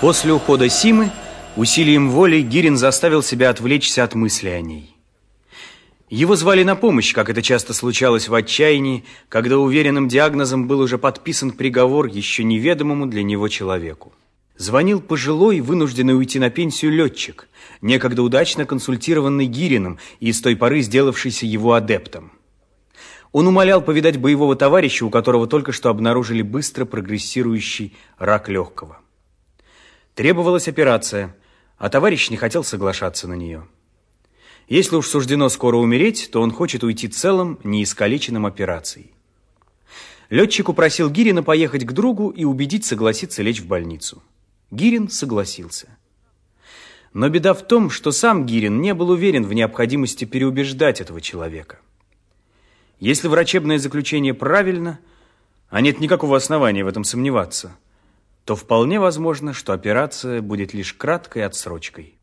После ухода Симы усилием воли Гирин заставил себя отвлечься от мысли о ней. Его звали на помощь, как это часто случалось в отчаянии, когда уверенным диагнозом был уже подписан приговор еще неведомому для него человеку. Звонил пожилой, вынужденный уйти на пенсию летчик, некогда удачно консультированный Гириным и с той поры сделавшийся его адептом. Он умолял повидать боевого товарища, у которого только что обнаружили быстро прогрессирующий рак легкого. Требовалась операция, а товарищ не хотел соглашаться на нее. Если уж суждено скоро умереть, то он хочет уйти целым, неискалеченным операцией. Летчик упросил Гирина поехать к другу и убедить согласиться лечь в больницу. Гирин согласился. Но беда в том, что сам Гирин не был уверен в необходимости переубеждать этого человека. Если врачебное заключение правильно, а нет никакого основания в этом сомневаться, то вполне возможно, что операция будет лишь краткой отсрочкой.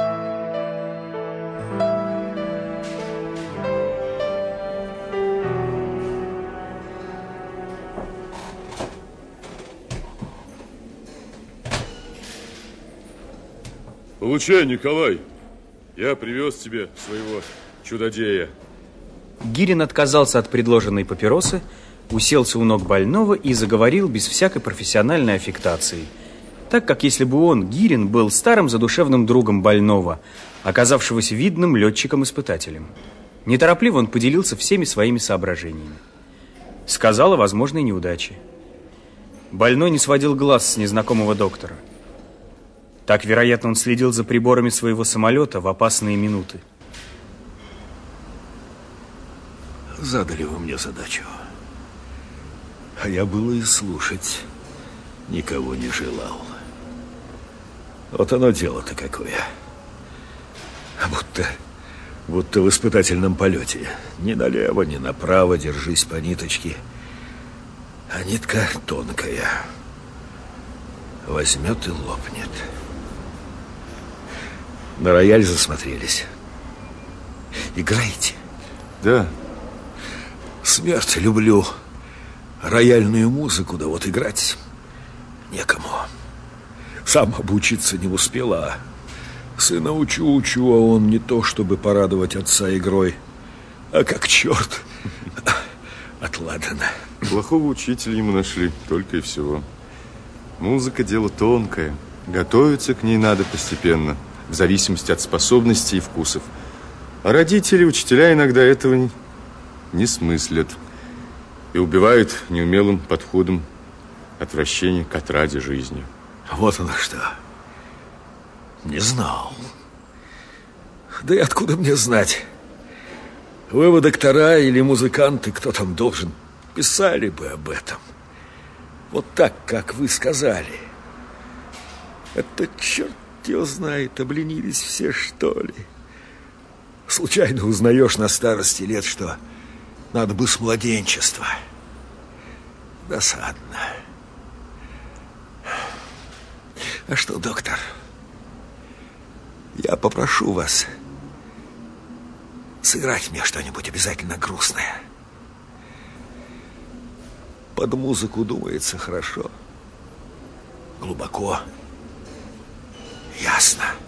Получай, Николай. Я привез тебе своего чудодея. Гирин отказался от предложенной папиросы, уселся у ног больного и заговорил без всякой профессиональной аффектации, так как если бы он, Гирин, был старым задушевным другом больного, оказавшегося видным летчиком-испытателем. Неторопливо он поделился всеми своими соображениями. Сказал о возможной неудаче. Больной не сводил глаз с незнакомого доктора. Так, вероятно, он следил за приборами своего самолета в опасные минуты. Задали вы мне задачу. А я было и слушать никого не желал. Вот оно дело-то какое. Будто в испытательном полете. Ни налево, ни направо держись по ниточке. А нитка тонкая. Возьмет и лопнет. На рояль засмотрелись. Играете? Да. Смерть люблю. Рояльную музыку, да вот играть некому. Сам обучиться не успела. Сына учу, а он не то, чтобы порадовать отца игрой, а как черт отладано. Плохого учителя ему нашли, только и всего. Музыка – дело тонкое. Готовиться к ней надо постепенно, в зависимости от способностей и вкусов. А родители, учителя иногда этого не смыслят и убивают неумелым подходом отвращение к отраде жизни. Вот оно что. Не знал. Да и откуда мне знать? Вы доктора или музыканты, кто там должен, писали бы об этом. Вот так, как вы сказали. Это черт его знает, обленились все, что ли. Случайно узнаешь на старости лет, что надо бы с младенчества. Досадно. А что, доктор, я попрошу вас сыграть мне что-нибудь обязательно грустное. Под музыку думается хорошо, глубоко, ясно.